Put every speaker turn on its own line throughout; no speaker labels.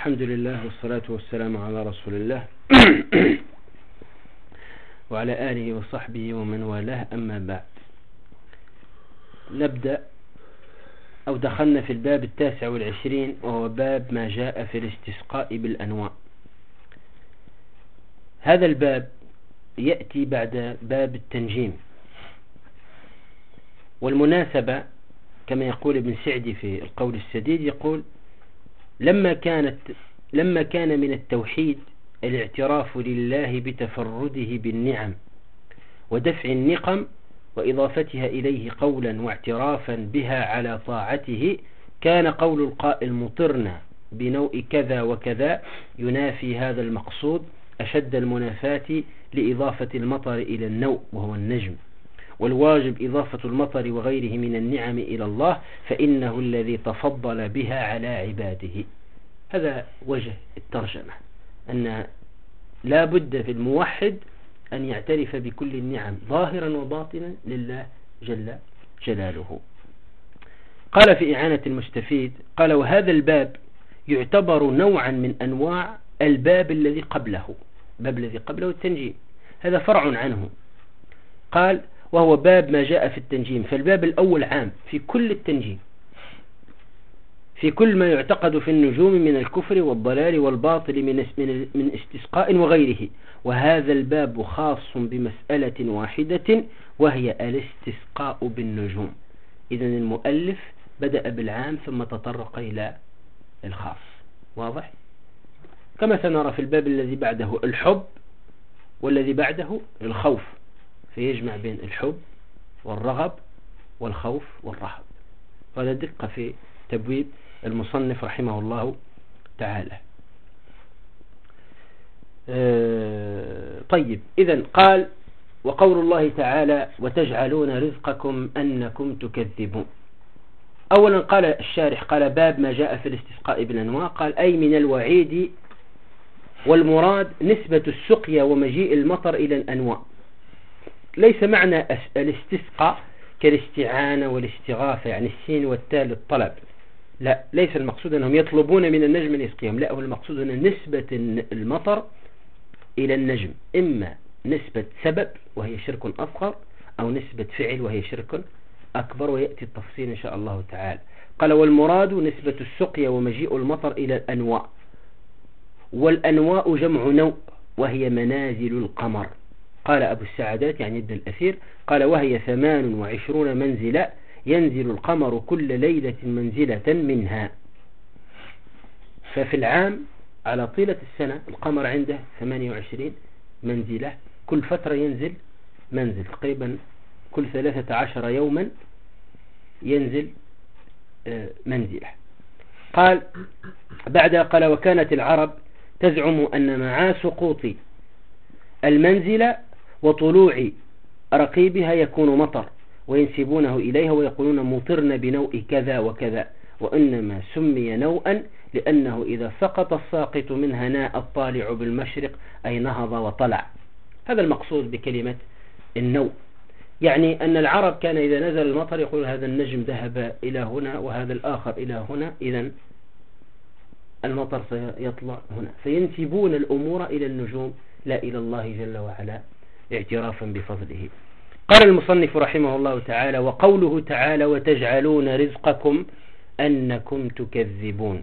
الحمد لله والصلاة والسلام على رسول الله وعلى آله وصحبه ومن والاه. أما بعد، نبدأ أو دخلنا في الباب 29 وهو باب ما جاء في الاستسقاء بالأنواع. هذا الباب يأتي بعد باب التنجيم، والمناسبة كما يقول ابن سعدي في القول السديد، يقول لما كان من التوحيد الاعتراف لله بتفرده بالنعم ودفع النقم وإضافتها إليه قولا واعترافا بها على طاعته، كان قول القائل مطرنا بنوء كذا وكذا ينافي هذا المقصود أشد المنافاة لإضافة المطر إلى النوء وهو النجم، والواجب إضافة المطر وغيره من النعم إلى الله، فإنه الذي تفضل بها على عباده. هذا وجه الترجمة، أن لا بد في الموحد أن يعترف بكل النعم ظاهرا وباطنا لله جل جلاله. قال في إعانة المستفيد، قال وهذا الباب يعتبر نوعا من أنواع الباب الذي قبله، الباب الذي قبله التنجيم، هذا فرع عنه. قال وهو باب ما جاء في التنجيم، فالباب الأول عام في كل التنجيم، في كل ما يعتقد في النجوم من الكفر والضلال والباطل من استسقاء وغيره، وهذا الباب خاص بمسألة واحدة وهي الاستسقاء بالنجوم. إذن المؤلف بدأ بالعام ثم تطرق إلى الخاص، واضح؟ كما سنرى في الباب الذي بعده الحب والذي بعده الخوف، فيجمع بين الحب والرغب والخوف والرهب. وهذا دقة في تبويب المصنف رحمه الله تعالى. طيب، إذن قال وقول الله تعالى وتجعلون رزقكم أنكم تكذبون. أولا قال الشارح، قال باب ما جاء في الاستسقاء بالأنواع، قال أي من الوعيد، والمراد نسبة السقيا ومجيء المطر إلى الأنواع. ليس معنى الاستسقاء كالاستعانة والاستغاثة، يعني السين والتاء للطلب، لا، ليس المقصود أنهم يطلبون من النجم ليسقيهم، لا، هو المقصود أن نسبة المطر إلى النجم إما نسبة سبب وهي شرك أصغر، أو نسبة فعل وهي شرك أكبر، ويأتي التفصيل إن شاء الله تعالى. قال والمراد نسبة السقيا ومجيء المطر إلى الأنواع، والأنواء جمع نوء وهي منازل القمر. قال أبو السعدات يعني ابن الأثير، قال وهي 28 منزلة ينزل القمر كل ليلة منزلة منها. ففي العام على طيلة السنة القمر عنده 28 منزلة، كل فترة ينزل منزل، تقريبا كل 13 يوما ينزل منزلة. قال بعدها قال وكانت العرب تزعم أن مع سقوط المنزلة وطلوع رقيبها يكون مطر، وينسبونه إليها ويقولون مطرن بنوء كذا وكذا، وإنما سمي نوءا لأنه إذا سقط الساقط منها ناء الطالع بالمشرق أي نهض وطلع. هذا المقصود بكلمة النوء، يعني أن العرب كان إذا نزل المطر يقول هذا النجم ذهب إلى هنا وهذا الآخر إلى هنا، إذن المطر سيطلع هنا، فينسبون الأمور إلى النجوم لا إلى الله جل وعلا اعترافا بفضله. قال المصنف رحمه الله تعالى وقوله تعالى وتجعلون رزقكم أنكم تكذبون.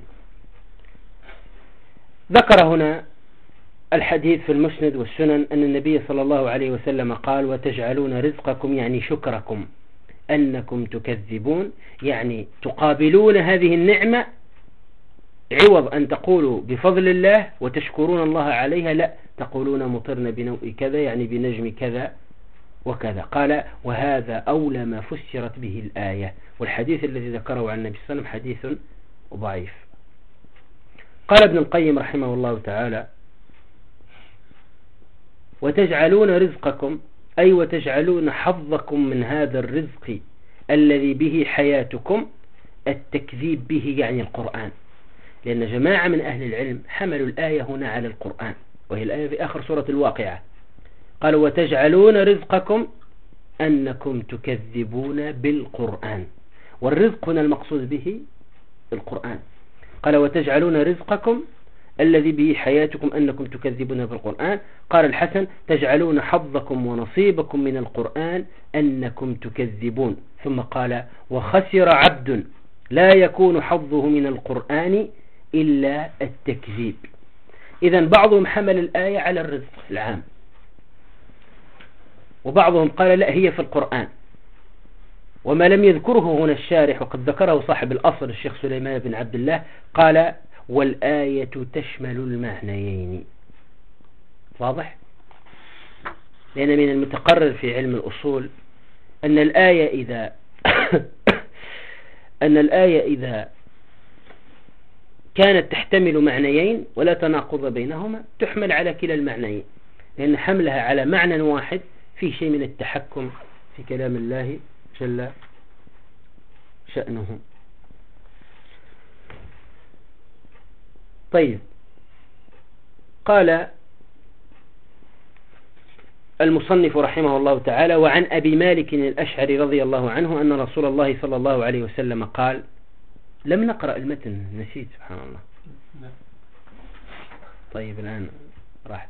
ذكر هنا الحديث في المسند والسنن أن النبي صلى الله عليه وسلم قال وتجعلون رزقكم يعني شكركم أنكم تكذبون، يعني تقابلون هذه النعمة عوض أن تقولوا بفضل الله وتشكرون الله عليها، لا، تقولون مطرنا بنوء كذا يعني بنجم كذا وكذا. قال وهذا أولى ما فسرت به الآية، والحديث الذي ذكره عن النبي صلى الله عليه وسلم حديث ضعيف. قال ابن القيم رحمه الله تعالى وتجعلون رزقكم أي وتجعلون حظكم من هذا الرزق الذي به حياتكم، التكذيب به يعني القرآن، لأن جماعة من أهل العلم حملوا الآية هنا على القرآن، وهي الآية في آخر سورة الواقعة. قالوا وتجعلون رزقكم أنكم تكذبون بالقرآن، والرزق هنا المقصود به القرآن. قال وتجعلون رزقكم الذي به حياتكم أنكم تكذبون بالقرآن. قال الحسن تجعلون حظكم ونصيبكم من القرآن أنكم تكذبون. ثم قال وخسر عبد لا يكون حظه من القرآن إلا التكذيب. إذن بعضهم حمل الآية على الرزق العام، وبعضهم قال لا هي في القرآن. وما لم يذكره هنا الشارح وقد ذكره صاحب الأصل الشيخ سليمان بن عبد الله قال والآية تشمل المعنيين. واضح؟ لأن من المتقرر في علم الأصول أن الآية إذا كانت تحتمل معنيين ولا تناقض بينهما تحمل على كلا المعنيين، لأن حملها على معنى واحد في شيء من التحكم في كلام الله جل شأنه. طيب، قال المصنف رحمه الله تعالى وعن أبي مالك الأشعري رضي الله عنه أن رسول الله صلى الله عليه وسلم قال. لم نقرأ المتن، نسيت سبحان الله. طيب الآن راح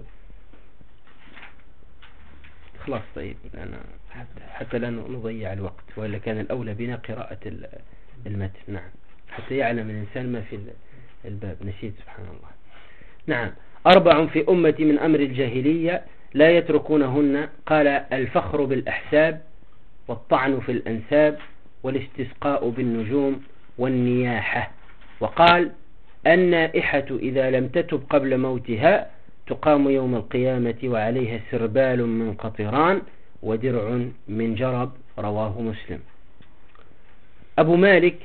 خلاص. طيب الآن حتى لا نضيع الوقت، وإلا كان الأولى بنا قراءة المتن. نعم، حتى يعلم الإنسان ما في الباب. نسيت سبحان الله. نعم. 4 في أمتي من أمر الجاهلية لا يتركونهن. قال الفخر بالأحساب، والطعن في الأنساب، والاستسقاء بالنجوم، والنياحة. وقال النائحة إذا لم تتب قبل موتها تقام يوم القيامة وعليها سربال من قطران ودرع من جرب. رواه مسلم. أبو مالك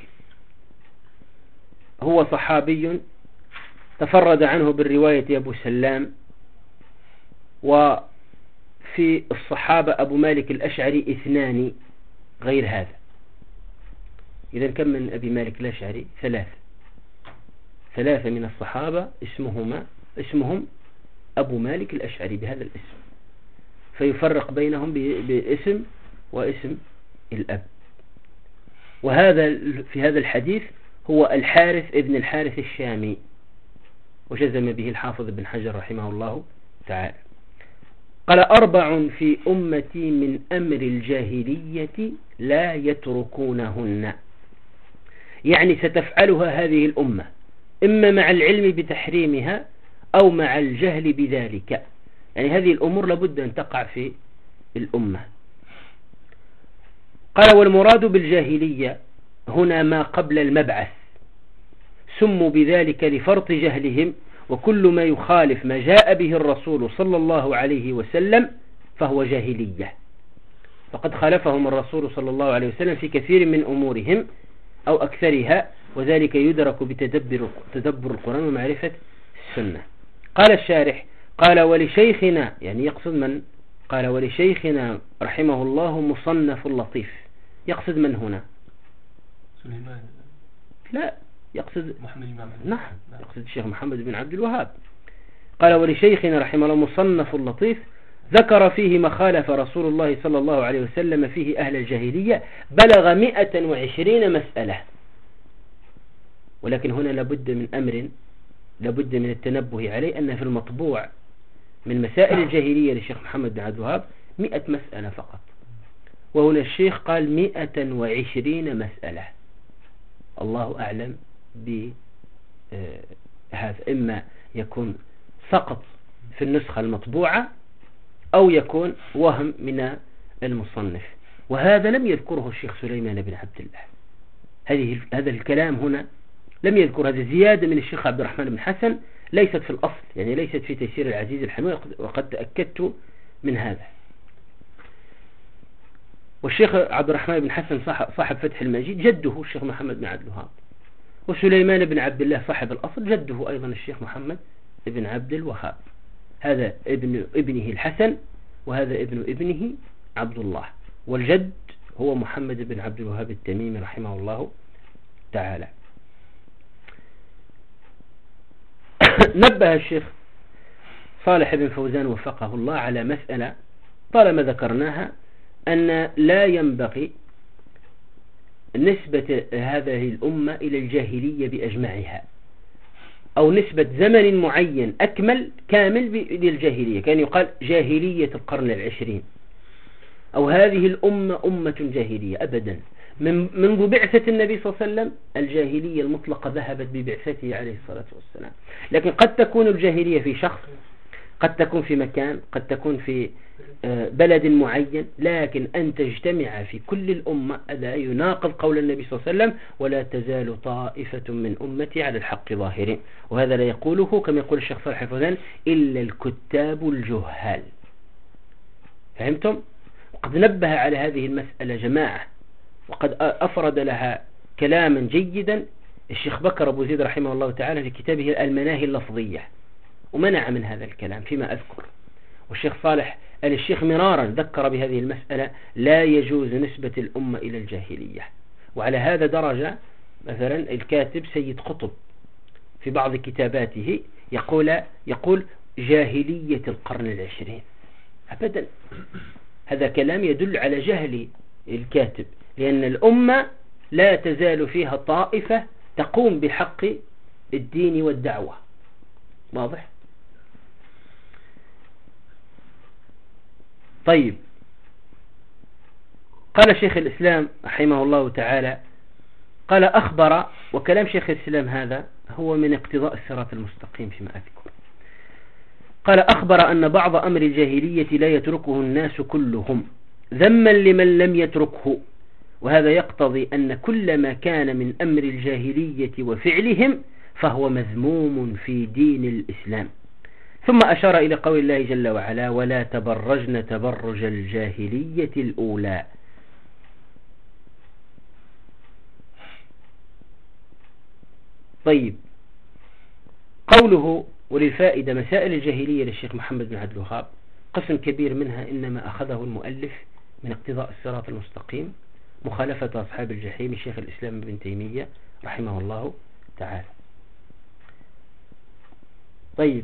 هو صحابي تفرد عنه بالرواية أبو سلام، وفي الصحابة أبو مالك الأشعري 2 غير هذا. إذا كم من أبي مالك الأشعري؟ 3 من الصحابة اسمهم أبو مالك الأشعري بهذا الاسم، فيفرق بينهم باسم واسم الأب. وهذا في هذا الحديث هو الحارث ابن الحارث الشامي، وجزم به الحافظ ابن حجر رحمه الله تعالى. قال 4 في أمتي من أمر الجاهلية لا يتركونهن، يعني ستفعلها هذه الأمة إما مع العلم بتحريمها أو مع الجهل بذلك. يعني هذه الأمور لابد أن تقع في الأمة. قال والمراد بالجاهلية هنا ما قبل المبعث، سموا بذلك لفرط جهلهم، وكل ما يخالف ما جاء به الرسول صلى الله عليه وسلم فهو جاهلية. فقد خالفهم الرسول صلى الله عليه وسلم في كثير من أمورهم أو أكثرها، وذلك يدرك بتدبر القرآن ومعرفة السنة. قال الشارح قال ولشيخنا، يعني يقصد من؟ قال ولشيخنا رحمه الله مصنف اللطيف. يقصد من هنا؟
سليمان.
لا، يقصد
محمد بن عبد.
نعم، يقصد الشيخ محمد بن عبد الوهاب. قال ولشيخنا رحمه الله مصنف اللطيف ذكر فيه ما خالف رسول الله صلى الله عليه وسلم فيه أهل الجاهلية بلغ 120 مسألة. ولكن هنا لابد من أمر لابد من التنبه عليه، أن في المطبوع من مسائل الجاهلية للشيخ محمد بن عبد الوهاب 100 مسألة فقط، وهنا الشيخ قال 120 مسألة. الله أعلم بهذا، إما يكون سقط في النسخة المطبوعة أو يكون وهم من المصنف، وهذا لم يذكره الشيخ سليمان بن عبد الله. هذا الكلام هنا لم يذكر، هذا زيادة من الشيخ عبد الرحمن بن حسن، ليست في الأصل، يعني ليست في تيسير العزيز الحميد، وقد تأكدت من هذا. والشيخ عبد الرحمن بن حسن صاحب فتح المجيد جده الشيخ محمد بن عبد الوهاب، وسليمان بن عبد الله صاحب الأصل جده أيضا الشيخ محمد بن عبد الوهاب. هذا ابنه الحسن، وهذا ابنه عبد الله، والجد هو محمد بن عبد الوهاب التميمي رحمه الله تعالى. نبه الشيخ صالح بن فوزان وفقه الله على مسألة طالما ذكرناها، أن لا ينبغي نسبة هذه الأمة إلى الجاهلية بأجمعها، أو نسبة زمن معين أكمل كامل للجاهلية، كان يقال جاهلية القرن العشرين، أو هذه الأمة أمة جاهلية. أبدا، منذ بعثة النبي صلى الله عليه وسلم الجاهلية المطلقة ذهبت ببعثته عليه الصلاة والسلام. لكن قد تكون الجاهلية في شخص، قد تكون في مكان، قد تكون في بلد معين، لكن أن تجتمع في كل الأمة هذا يناقض قول النبي صلى الله عليه وسلم: ولا تزال طائفة من أمتي على الحق ظاهرين. وهذا لا يقوله كما يقول الشيخ صالح الفوزان إلا الكتاب الجهال. فهمتم؟ وقد نبه على هذه المسألة جماعة، وقد أفرد لها كلاما جيدا الشيخ بكر أبو زيد رحمه الله تعالى في كتابه المناهي اللفظية، ومنع من هذا الكلام فيما أذكر. والشيخ صالح الشيخ مرارا ذكر بهذه المسألة: لا يجوز نسبة الأمة إلى الجاهلية. وعلى هذا درجة مثلا الكاتب سيد قطب في بعض كتاباته يقول جاهلية القرن العشرين. أبدا، هذا كلام يدل على جهل الكاتب، لأن الأمة لا تزال فيها طائفة تقوم بحق الدين والدعوة. واضح؟ طيب، قال شيخ الإسلام رحمه الله تعالى، قال أخبر، وكلام شيخ الإسلام هذا هو من اقتضاء الصراط المستقيم فيما أذكر، قال أخبر أن بعض أمر الجاهلية لا يتركه الناس كلهم ذما لمن لم يتركه، وهذا يقتضي أن كل ما كان من أمر الجاهلية وفعلهم فهو مذموم في دين الإسلام. ثم أشار إلى قول الله جل وعلا: ولا تبرجن تبرج الجاهلية الأولى. طيب، قوله وللفائدة مسائل الجاهلية للشيخ محمد بن عبد الوهاب قسم كبير منها إنما أخذه المؤلف من اقتضاء الصراط المستقيم مخالفة أصحاب الجحيم الشيخ الإسلام ابن تيمية رحمه الله تعالى. طيب،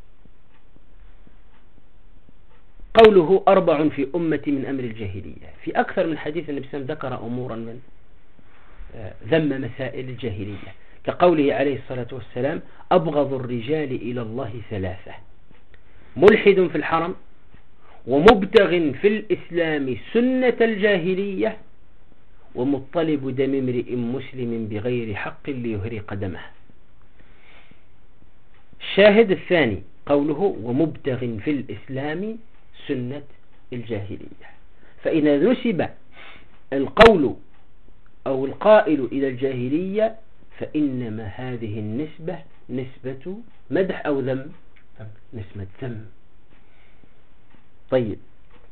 قوله 4 في أمة من أمر الجاهلية، في أكثر من حديث النبي صلى الله عليه وسلم ذكر أمورا من ذم مسائل الجاهلية، كقوله عليه الصلاة والسلام: أبغض الرجال إلى الله 3: ملحد في الحرم، ومبتغ في الإسلام سنة الجاهلية، ومطلب دم امرئ مسلم بغير حق ليهرق دمه. الشاهد الثاني قوله: ومبتغ في الإسلام سنة الجاهلية. فإذا نسب القول أو القائل إلى الجاهلية فإنما هذه النسبة نسبة مدح أو ذم؟ نسبة ذم. طيب،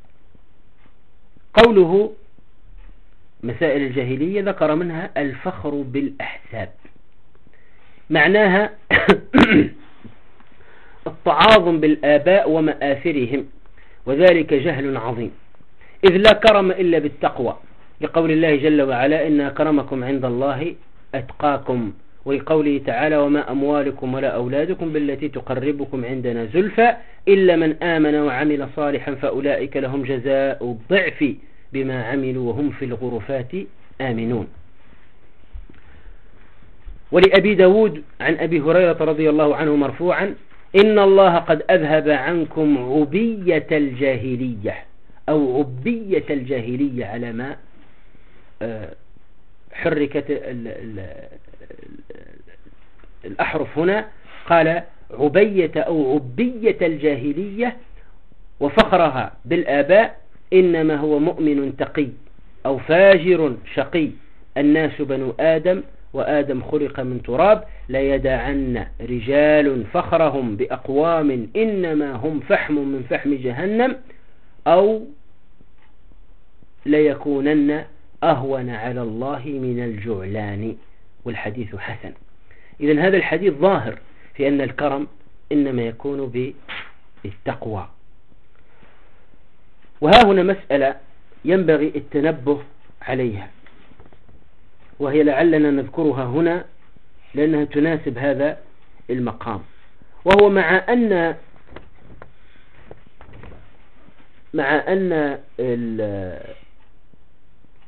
قوله مسائل الجاهلية ذكر منها الفخر بالأحساب، معناها التعاظم بالآباء ومآثرهم، وذلك جهل عظيم، إذ لا كرم إلا بالتقوى، لقول الله جل وعلا: إن أكرمكم عند الله أتقاكم، ولقوله تعالى: وما أموالكم ولا أولادكم بالتي تقربكم عندنا زلفى إلا من آمن وعمل صالحا فأولئك لهم جزاء الضعف بما عملوا وهم في الغرفات آمنون. ولأبي داود عن أبي هريرة رضي الله عنه مرفوعا: إن الله قد أذهب عنكم عبية الجاهلية، أو عبية الجاهلية على ما حركت الأحرف هنا، قال عبية أو عبية الجاهلية، وفخرها بالآباء إنما هو مؤمن تقي أو فاجر شقي، الناس بنو آدم وآدم خلق من تراب، لا يدعن رجال فخرهم بأقوام إنما هم فحم من فحم جهنم، أو ليكونن أهون على الله من الجعلان. والحديث حسن. إذن هذا الحديث ظاهر في أن الكرم إنما يكون بالتقوى. وها هنا مسألة ينبغي التنبه عليها، وهي لعلنا نذكرها هنا لأنها تناسب هذا المقام، وهو مع أن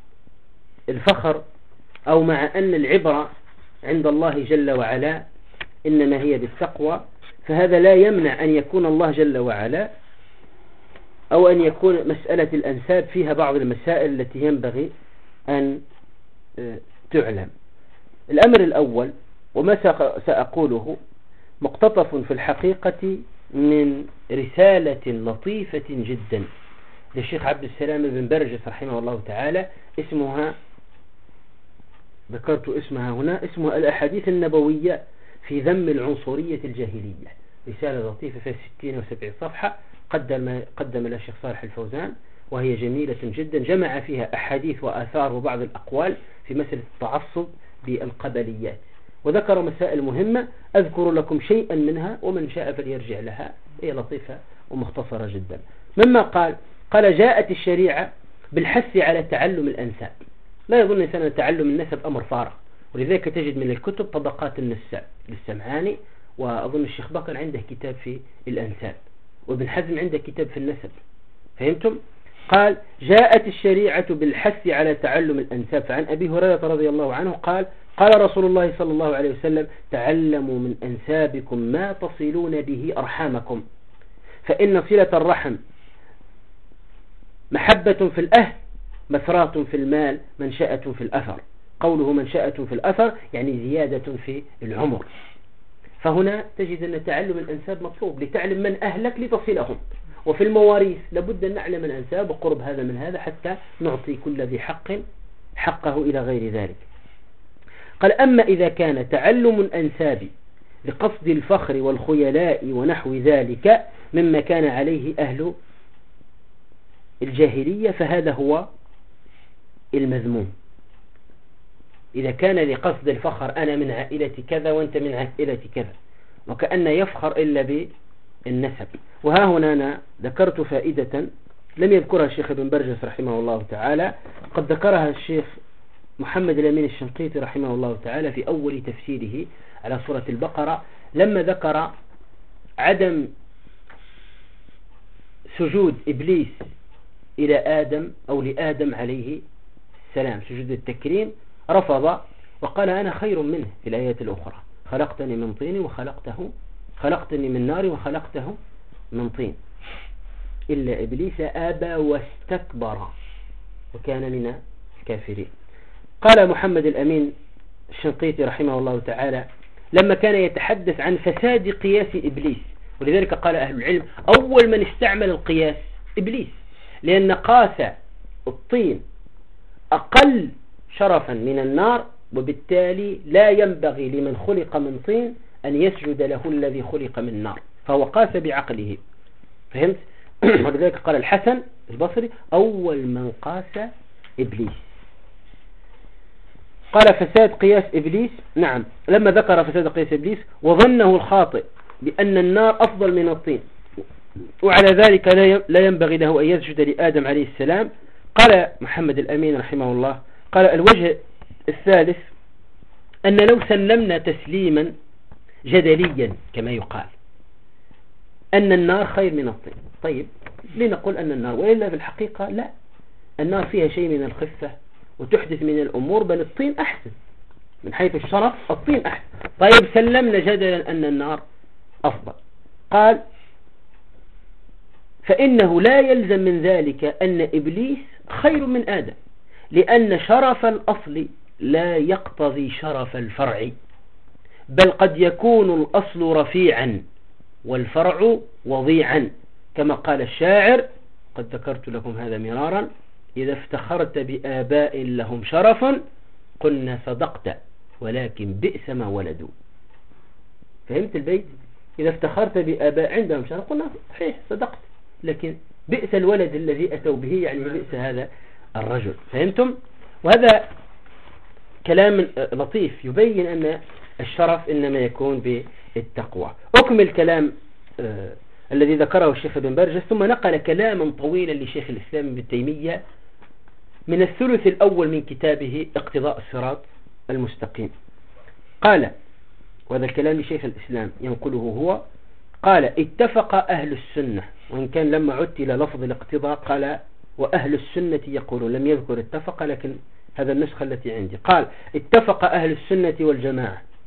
الفخر، أو مع أن العبرة عند الله جل وعلا إنما هي بالتقوى، فهذا لا يمنع أن يكون الله جل وعلا أو أن يكون مسألة الأنساب فيها بعض المسائل التي ينبغي أن تعلم. الأمر الأول وما سأقوله مقتطف في الحقيقة من رسالة لطيفة جدا للشيخ عبد السلام بن برجس رحمه الله تعالى، اسمها، ذكرت اسمها هنا، اسمها الأحاديث النبوية في ذم العنصرية الجاهلية. رسالة لطيفة في 60 و70 صفحة قدم لها الشيخ صالح الفوزان، وهي جميلة جدا، جمع فيها أحاديث وآثار وبعض الأقوال في مسألة التعصب بالقبليات، وذكر مسائل مهمة أذكر لكم شيئا منها ومن شاء فليرجع لها، هي لطيفة ومختصرة جدا. مما قال جاءت الشريعة بالحث على تعلم الأنساب. لا يظن الإنسان أن تعلم النسب أمر فارغ، ولذلك تجد من الكتب طبقات النساب للسمعاني، وأظن الشيخ بكر عنده كتاب في الأنساب، وابن حزم عنده كتاب في النسب. فهمتم؟ قال جاءت الشريعة بالحث على تعلم الأنساب. فعن أبي هريرة رضي الله عنه قال رسول الله صلى الله عليه وسلم تعلموا من أنسابكم ما تصلون به أرحامكم، فإن صلة الرحم محبة في الأهل مثرات في المال منشأة في الأثر. قوله منشأة في الأثر يعني زيادة في العمر. فهنا تجد أن تعلم الأنساب مطلوب لتعلم من أهلك لتصلهم، وفي المواريث لابد أن نعلم الأنساب وقرب هذا من هذا حتى نعطي كل ذي حق حقه إلى غير ذلك. قال أما إذا كان تعلم الأنساب لقصد الفخر والخيلاء ونحو ذلك مما كان عليه أهل الجاهلية فهذا هو المذموم. إذا كان لقصد الفخر أنا من عائلة كذا وأنت من عائلة كذا، وكأن يفخر إلا بالنسب. وها هنا أنا ذكرت فائدة لم يذكرها الشيخ ابن برجس رحمه الله تعالى، قد ذكرها الشيخ محمد الأمين الشنقيطي رحمه الله تعالى في أول تفسيره على سورة البقرة، لما ذكر عدم سجود إبليس إلى آدم أو لآدم عليه السلام، سجود التكريم، رفض وقال أنا خير منه في الآيات الأخرى، خلقتني من طين خلقتني من نار وخلقته من طين، إلا إبليس أبى واستكبر وكان من الكافرين. قال محمد الأمين الشنقيطي رحمه الله تعالى لما كان يتحدث عن فساد قياس إبليس، ولذلك قال أهل العلم أول من استعمل القياس إبليس، لأن قاس الطين أقل شرفا من النار، وبالتالي لا ينبغي لمن خلق من طين أن يسجد له الذي خلق من نار، فهو قاس بعقله. فهمت؟ ولذلك قال الحسن البصري أول من قاس إبليس. قال فساد قياس إبليس، نعم، لما ذكر فساد قياس إبليس وظنه الخاطئ بأن النار أفضل من الطين، وعلى ذلك لا ينبغي له أن يسجد لآدم عليه السلام. قال محمد الأمين رحمه الله قال الوجه الثالث أن لو سلمنا تسليما جدليا كما يقال أن النار خير من الطين، طيب لنقول أن النار، وإلا في الحقيقة لا، النار فيها شيء من الخفة وتحدث من الأمور، بل الطين أحسن من حيث الشرف، الطين أحسن. طيب سلمنا جدلا أن النار أفضل، قال فإنه لا يلزم من ذلك أن إبليس خير من آدم، لأن شرف الأصل لا يقتضي شرف الفرع، بل قد يكون الأصل رفيعا والفرع وضيعا، كما قال الشاعر قد ذكرت لكم هذا مرارا إذا افتخرت بآباء لهم شرف قلنا صدقت ولكن بئس ما ولدوا. فهمت البيت؟ إذا افتخرت بآباء عندهم شرف قلنا صحيح صدقت، لكن بئس الولد الذي أتوا به، يعني بئس هذا الرجل. فهمتم؟ وهذا كلام لطيف يبين أن الشرف إنما يكون بالتقوى. أكمل الكلام الذي ذكره الشيخ ابن برجس، ثم نقل كلاما طويلا لشيخ الإسلام ابن تيمية من الثلث الأول من كتابه اقتضاء الصراط المستقيم. قال، وهذا الكلام شيخ الإسلام ينقله هو، قال اتفق أهل السنة، وإن كان لما عدت إلى لفظ الاقتضاء قال وأهل السنة يقولون، لم يذكر اتفق، لكن هذا النسخة التي عندي. قال اتفق أهل السنة والجماعة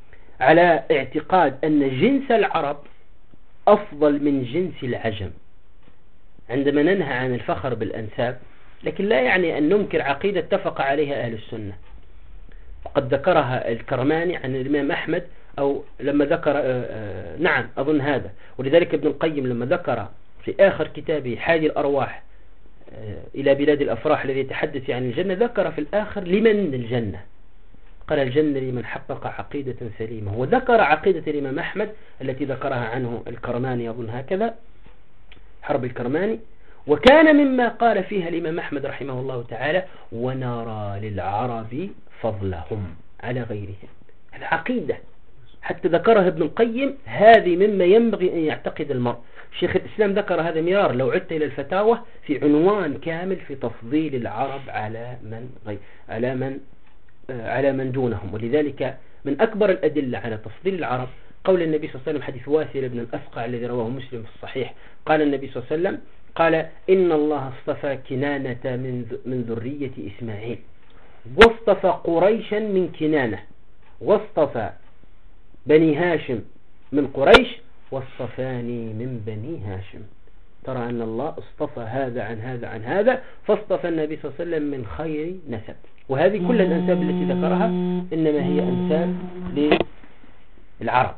على اعتقاد أن جنس العرب أفضل من جنس العجم عندما ننهى عن الفخر بالأنساب، لكن لا يعني أن ننكر عقيدة اتفق عليها أهل السنة. وقد ذكرها الكرماني عن الإمام أحمد، أو لما ذكر نعم أظن هذا، ولذلك ابن القيم لما ذكر في آخر كتابه حادي الأرواح إلى بلاد الأفراح الذي يتحدث عن الجنة، ذكر في الآخر لمن الجنة، قال الجنة لمن حقق عقيدة سليمة، وذكر عقيدة الإمام أحمد التي ذكرها عنه الكرماني أظن هكذا، حرب الكرماني، وكان مما قال فيها الإمام أحمد رحمه الله تعالى: ونرى للعرب فضلهم على غيرهم. العقيدة حتى ذكرها ابن القيم، هذه مما ينبغي أن يعتقد المرء. شيخ الإسلام ذكر هذا مرار لو عدت إلى الفتاوى في عنوان كامل في تفضيل العرب على من دونهم. ولذلك من أكبر الأدلة على تفضيل العرب قول النبي صلى الله عليه وسلم، حديث واسل بن الأسقع الذي رواه مسلم في الصحيح، قال النبي صلى الله عليه وسلم: قال إن الله اصطفى كنانة من ذرية إسماعيل، واصطفى قريشا من كنانة، واصطفى بني هاشم من قريش، واصطفاني من بني هاشم. ترى أن الله اصطفى هذا عن هذا عن هذا، فاصطفى النبي صلى الله عليه وسلم من خير نسب. وهذه كل الأنساب التي ذكرها إنما هي أنساب للعرب.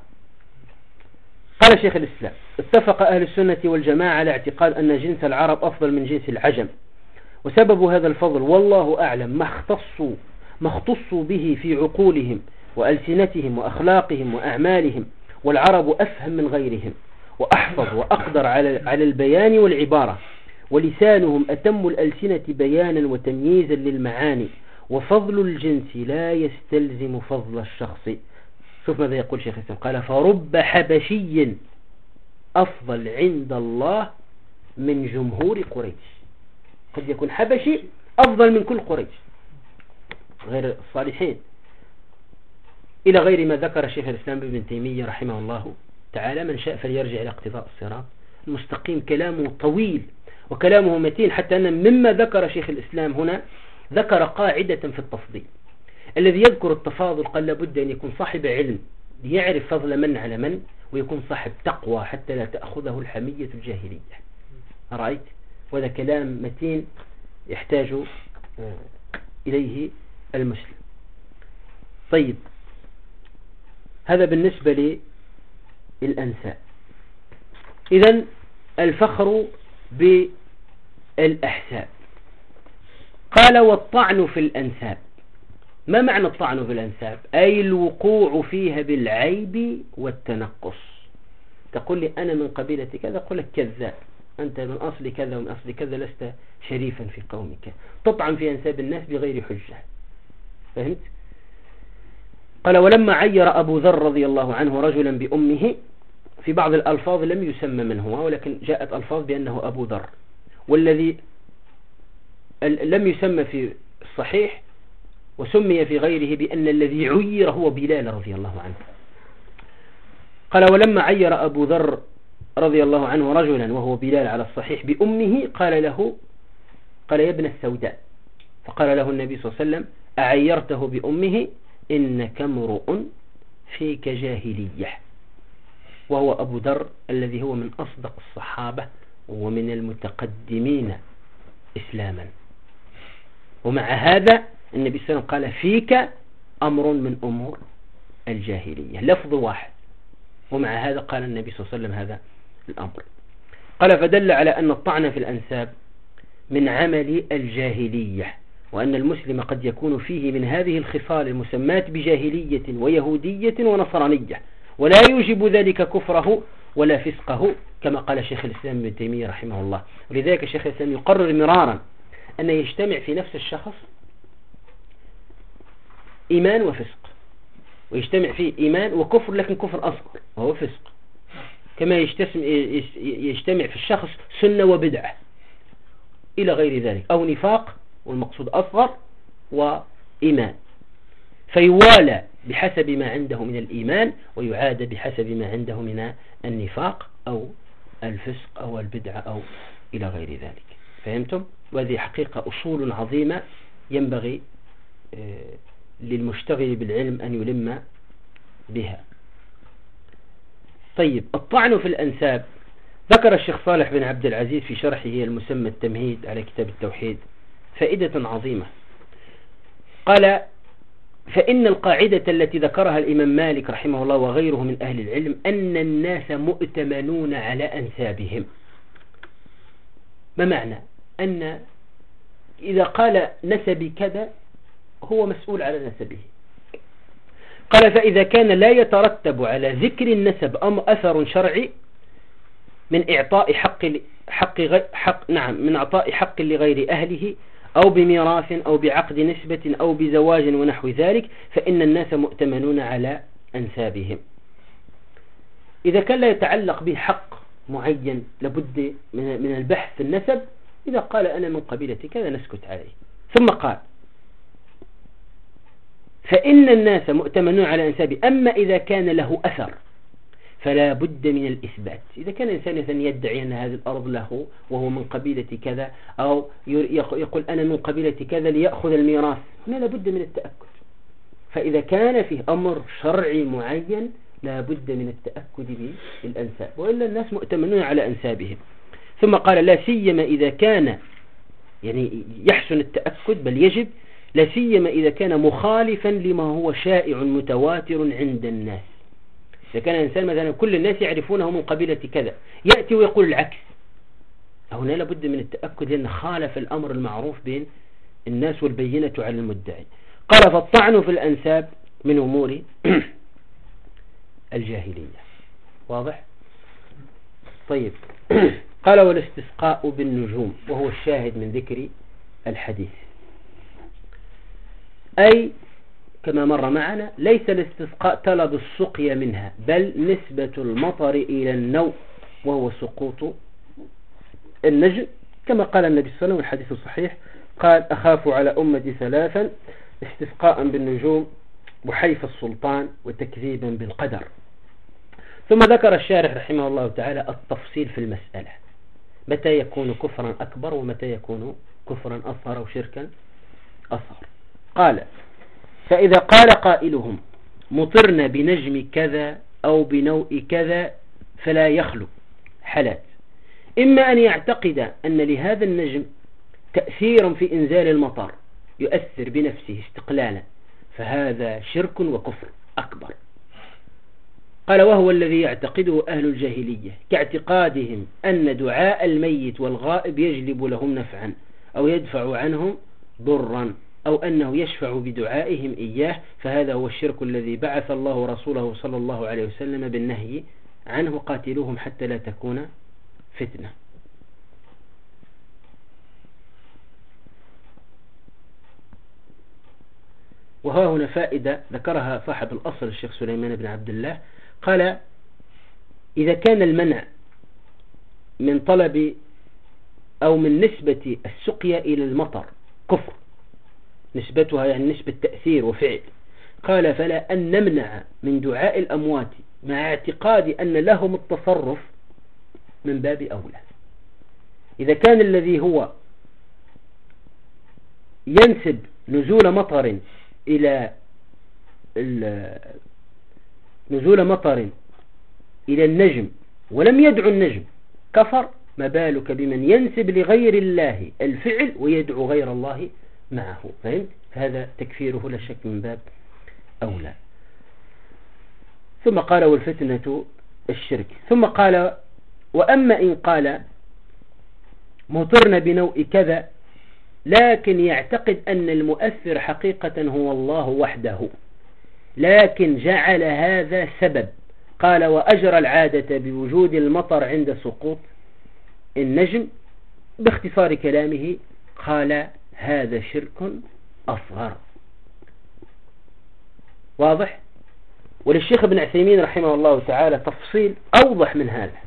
قال شيخ الإسلام: اتفق أهل السنة والجماعة على اعتقاد أن جنس العرب أفضل من جنس العجم، وسبب هذا الفضل والله أعلم ما اختصوا به في عقولهم وألسنتهم وأخلاقهم وأعمالهم، والعرب أفهم من غيرهم وأحفظ وأقدر على البيان والعبارة، ولسانهم أتم الألسنة بيانا وتمييزا للمعاني، وفضل الجنس لا يستلزم فضل الشخص. شوف ماذا يقول شيخ الإسلام، قال: فرب حبشي أفضل عند الله من جمهور قريش. قد يكون حبشي أفضل من كل قريش غير الصالحين، إلى غير ما ذكر شيخ الإسلام ابن تيمية رحمه الله تعالى. من شاء فليرجع إلى اقتضاء الصراط المستقيم. كلامه طويل وكلامه متين، حتى أن مما ذكر شيخ الإسلام هنا ذكر قاعدة في التفضيل. الذي يذكر التفاضل قال لابد أن يكون صاحب علم يعرف فضل من على من، ويكون صاحب تقوى حتى لا تأخذه الحمية الجاهلية. أرأيت؟ وهذا كلام متين يحتاج إليه المسلم. طيب، هذا بالنسبة للأنساب. إذن الفخر بالأحساب. قال: والطعن في الأنساب. ما معنى الطعن في الأنساب؟ أي الوقوع فيها بالعيب والتنقص. تقول لي أنا من قبيلة كذا، أقول لك كذاب، أنت من أصل كذا ومن أصل كذا، لست شريفا في قومك. تطعن في أنساب الناس بغير حجة. فهمت؟ قال: ولما عير أبو ذر رضي الله عنه رجلا بأمه، في بعض الألفاظ لم يسمى من هو، ولكن جاءت ألفاظ بأنه أبو ذر، والذي لم يسمى في الصحيح وسمي في غيره بأن الذي عير هو بلال رضي الله عنه. قال: ولما عير أبو ذر رضي الله عنه رجلا وهو بلال على الصحيح بأمه، قال يا ابن السوداء. فقال له النبي صلى الله عليه وسلم: أعيرته بأمه؟ إنك امرؤ فيك جاهلية. وهو أبو ذر الذي هو من أصدق الصحابة ومن المتقدمين إسلاما. ومع هذا النبي صلى الله عليه وسلم قال: فيك أمر من أمور الجاهلية، لفظ واحد، ومع هذا قال النبي صلى الله عليه وسلم هذا الأمر. قال: فدل على أن الطعن في الأنساب من عمل الجاهلية، وأن المسلم قد يكون فيه من هذه الخصال المسمات بجاهلية ويهودية ونصرانية، ولا يوجب ذلك كفره ولا فسقه، كما قال شيخ الإسلام ابن تيمية رحمه الله. ولذلك شيخ الإسلام يقرر مرارا أن يجتمع في نفس الشخص إيمان وفسق، ويجتمع فيه إيمان وكفر، لكن كفر أصغر وهو فسق، كما يجتمع في الشخص سنة وبدعة إلى غير ذلك، أو نفاق والمقصود أصغر وإيمان، فيوالى بحسب ما عنده من الإيمان، ويعاد بحسب ما عنده من النفاق أو الفسق أو البدعة أو إلى غير ذلك. فهمتم؟ وهذه حقيقة أصول عظيمة ينبغي للمشتغل بالعلم أن يلم بها. طيب الطعن في الأنساب، ذكر الشيخ صالح بن عبد العزيز في شرحه المسمى التمهيد على كتاب التوحيد فائدة عظيمة. قال: فإن القاعدة التي ذكرها الإمام مالك رحمه الله وغيره من أهل العلم أن الناس مؤتمنون على أنسابهم. ما معنى؟ أن إذا قال نسبي كذا هو مسؤول على نسبه. قال: فإذا كان لا يترتب على ذكر النسب أثر شرعي من إعطاء من إعطاء حق لغير أهله أو بميراث أو بعقد نسبة أو بزواج ونحو ذلك، فإن الناس مؤتمنون على أنسابهم. إذا كان لا يتعلق به حق معين لابد من البحث في النسب، إذا قال أنا من قبيلة كذا نسكت عليه. ثم قال: فإن الناس مؤتمنون على أنسابه. أما إذا كان له أثر فلا بد من الإثبات. إذا كان إنسان يدعي أن هذه الأرض له وهو من قبيلة كذا، أو يقول أنا من قبيلة كذا ليأخذ الميراث، هنا لا بد من التأكد. فإذا كان فيه أمر شرعي معين لا بد من التأكد بالأنساب، وإلا الناس مؤتمنون على أنسابهم. ثم قال: لا سيما إذا كان، يعني يحسن التأكد بل يجب، لا سيما إذا كان مخالفا لما هو شائع متواتر عند الناس. إذا كان إنسان مثلا كل الناس يعرفونه من قبيلة كذا، يأتي ويقول العكس، هنا لابد من التأكد لأن خالف الأمر المعروف بين الناس والبينة على المدعي. قال: فالطعن في الأنساب من أمور الجاهلية. واضح؟ طيب. قال: والاستسقاء بالنجوم، وهو الشاهد من ذكر الحديث. أي كما مر معنا ليس الاستسقاء طلب السقيا منها، بل نسبة المطر إلى النوء وهو سقوط النجم، كما قال النبي صلى الله عليه وسلم الحديث الصحيح: قال: أخاف على أمتي ثلاثا: استسقاء بالنجوم، وحيف السلطان، وتكذيبا بالقدر. ثم ذكر الشارح رحمه الله تعالى التفصيل في المسألة، متى يكون كفرا أكبر ومتى يكون كفرا أصغر أو شركا أصغر. قال: فإذا قال قائلهم مطرنا بنجم كذا أو بنوء كذا فلا يخلو حالات: إما أن يعتقد أن لهذا النجم تأثيرا في إنزال المطر يؤثر بنفسه استقلالا، فهذا شرك وكفر أكبر. قال: وهو الذي يعتقده أهل الجاهلية، كاعتقادهم أن دعاء الميت والغائب يجلب لهم نفعا أو يدفع عنهم ضرا، أو أنه يشفع بدعائهم إياه، فهذا هو الشرك الذي بعث الله رسوله صلى الله عليه وسلم بالنهي عنه: قاتلوهم حتى لا تكون فتنة. وها هنا فائدة ذكرها صاحب الأصل الشيخ سليمان بن عبد الله. قال: إذا كان المنع من طلب أو من نسبة السقيا إلى المطر كفر، نسبتها يعني نسبة تأثير وفعل، قال: فلا أن نمنع من دعاء الأموات مع اعتقاد أن لهم التصرف من باب أولى. إذا كان الذي هو ينسب نزول مطر إلى النجم ولم يدعو النجم كفر، ما بالك بمن ينسب لغير الله الفعل ويدعو غير الله معه؟ فهمت؟ هذا تكفيره لا شك من باب أولى. ثم قال: والفتنة الشرك. ثم قال: وأما إن قال مطرنا بنوء كذا لكن يعتقد أن المؤثر حقيقة هو الله وحده، لكن جعل هذا سبب، قال: وأجرى العادة بوجود المطر عند سقوط النجم، باختصار كلامه قال: هذا شرك أصغر. واضح؟ وللشيخ ابن عثيمين رحمه الله تعالى تفصيل أوضح من هذا.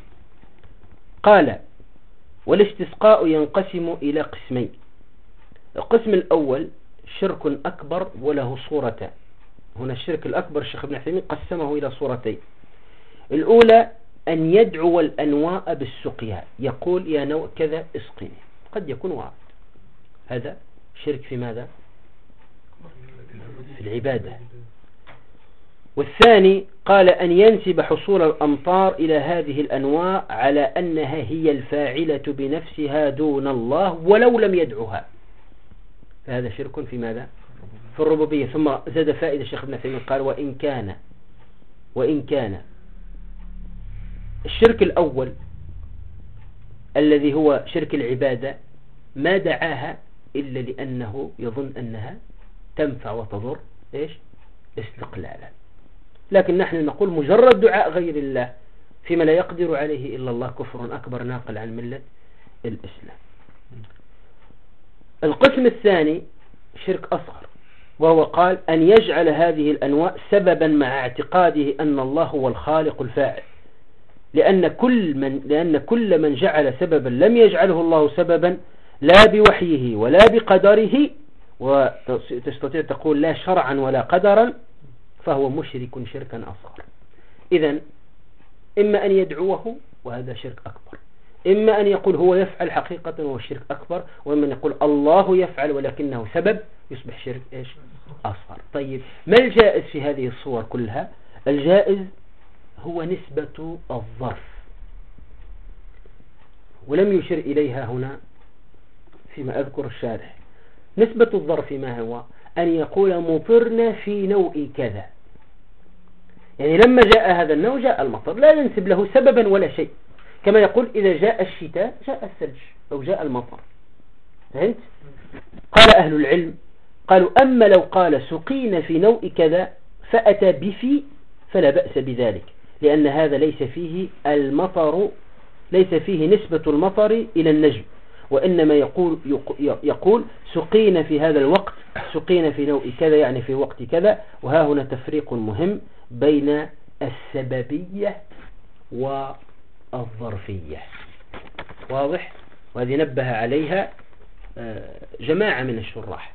قال: والاستسقاء ينقسم إلى قسمين. القسم الأول شرك أكبر وله صورتان. هنا الشرك الأكبر الشيخ ابن عثيمين قسمه إلى صورتين. الأولى أن يدعو الأنواء بالسقيا، يقول: يا نوء كذا اسقني، قد يكون وارد. هذا شرك في ماذا؟ في العبادة. والثاني قال أن ينسب حصول الأمطار إلى هذه الأنواع على أنها هي الفاعلة بنفسها دون الله ولو لم يدعوها، فهذا شرك في ماذا؟ في الربوبية. ثم زاد فائدة الشيخ ابن عثيمين قال وإن كان الشرك الأول الذي هو شرك العبادة ما دعاها إلا لأنه يظن أنها تنفع وتضر استقلالا، لكن نحن نقول مجرد دعاء غير الله فيما لا يقدر عليه إلا الله كفر أكبر ناقل عن ملة الإسلام. القسم الثاني شرك أصغر، وهو قال أن يجعل هذه الأنواع سببا مع اعتقاده أن الله هو الخالق الفاعل، لأن كل من جعل سببا لم يجعله الله سببا لا بوحيه ولا بقدره، وتستطيع تقول لا شرعا ولا قدرا، فهو مشرك شركا أصغر. إذن إما أن يدعوه وهذا شرك أكبر، إما أن يقول هو يفعل حقيقة وهو الشرك أكبر، وإما أن يقول الله يفعل ولكنه سبب يصبح شرك أصغر. طيب ما الجائز في هذه الصور كلها؟ الجائز هو نسبة الظرف، ولم يشر إليها هنا فيما أذكر الشارح. نسبة الظرف ما هو؟ أن يقول مطرنا في نوع كذا، يعني لما جاء هذا النوع جاء المطر، لا ينسب له سببا ولا شيء، كما يقول إذا جاء الشتاء جاء الثلج أو جاء المطر. فهمت؟ قال أهل العلم قالوا أما لو قال سقينا في نوع كذا فأتى بفي فلا بأس بذلك، لأن هذا ليس فيه المطر، ليس فيه نسبة المطر إلى النجم، وإنما يقول سقينا في هذا الوقت، سقينا في نوع كذا يعني في وقت كذا. وها هنا تفريق مهم بين السببية والظرفية، واضح؟ وهذه نبه عليها جماعة من الشراح.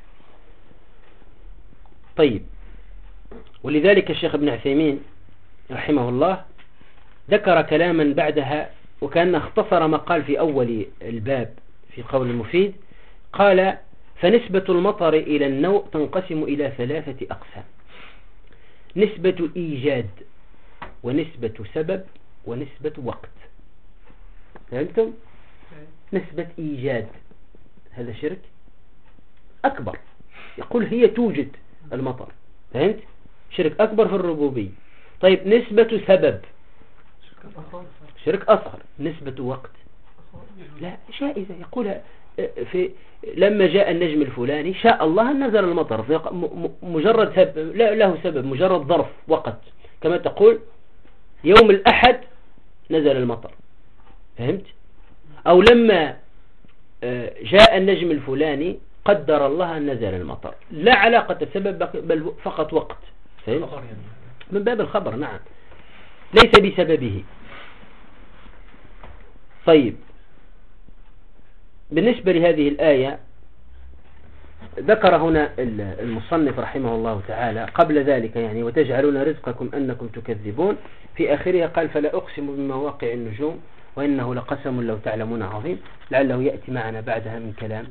طيب، ولذلك الشيخ ابن عثيمين رحمه الله ذكر كلاما بعدها، وكان اختصر ما قال في أول الباب في قول المفيد. قال فنسبة المطر إلى النوع تنقسم إلى 3 أقسام: نسبة إيجاد، ونسبة سبب، ونسبة وقت. فهمتم؟ نسبة إيجاد هذا شرك أكبر، يقول هي توجد المطر. فهمت؟ شرك أكبر في الربوبية. طيب نسبة سبب شرك أصغر. نسبة وقت لا جائزة، يقول في لما جاء النجم الفلاني شاء الله أن نزل المطر، مجرد سبب، لا له سبب، مجرد ظرف وقت، كما تقول يوم الأحد نزل المطر. فهمت؟ أو لما جاء النجم الفلاني قدر الله أن نزل المطر، لا علاقة السبب بل فقط وقت. فهمت؟ من باب الخبر، نعم، ليس بسببه. طيب، بالنسبة لهذه الآية ذكر هنا المصنف رحمه الله تعالى قبل ذلك يعني وتجعلون رزقكم أنكم تكذبون، في آخرها قال فلا أقسم بمواقع النجوم وإنه لقسم لو تعلمون عظيم، لعله يأتي معنا بعدها من كلام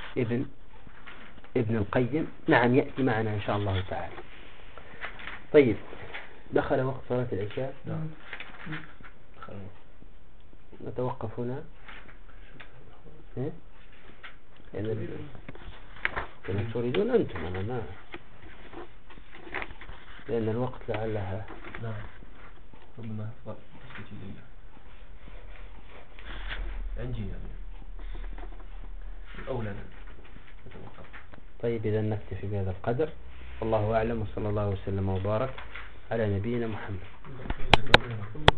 ابن القيم. نعم، يأتي معنا إن شاء الله تعالى. طيب، دخل وقت صلاة العشاء، نتوقف هنا. كما تريدون أنتم، أنا ما، لأن الوقت لعلها.
نعم، ربما عندي يعني الأولى نتوقف.
طيب، إذا نكتفي بهذا القدر، والله أعلم، وصلى الله وسلم وبارك على نبينا محمد.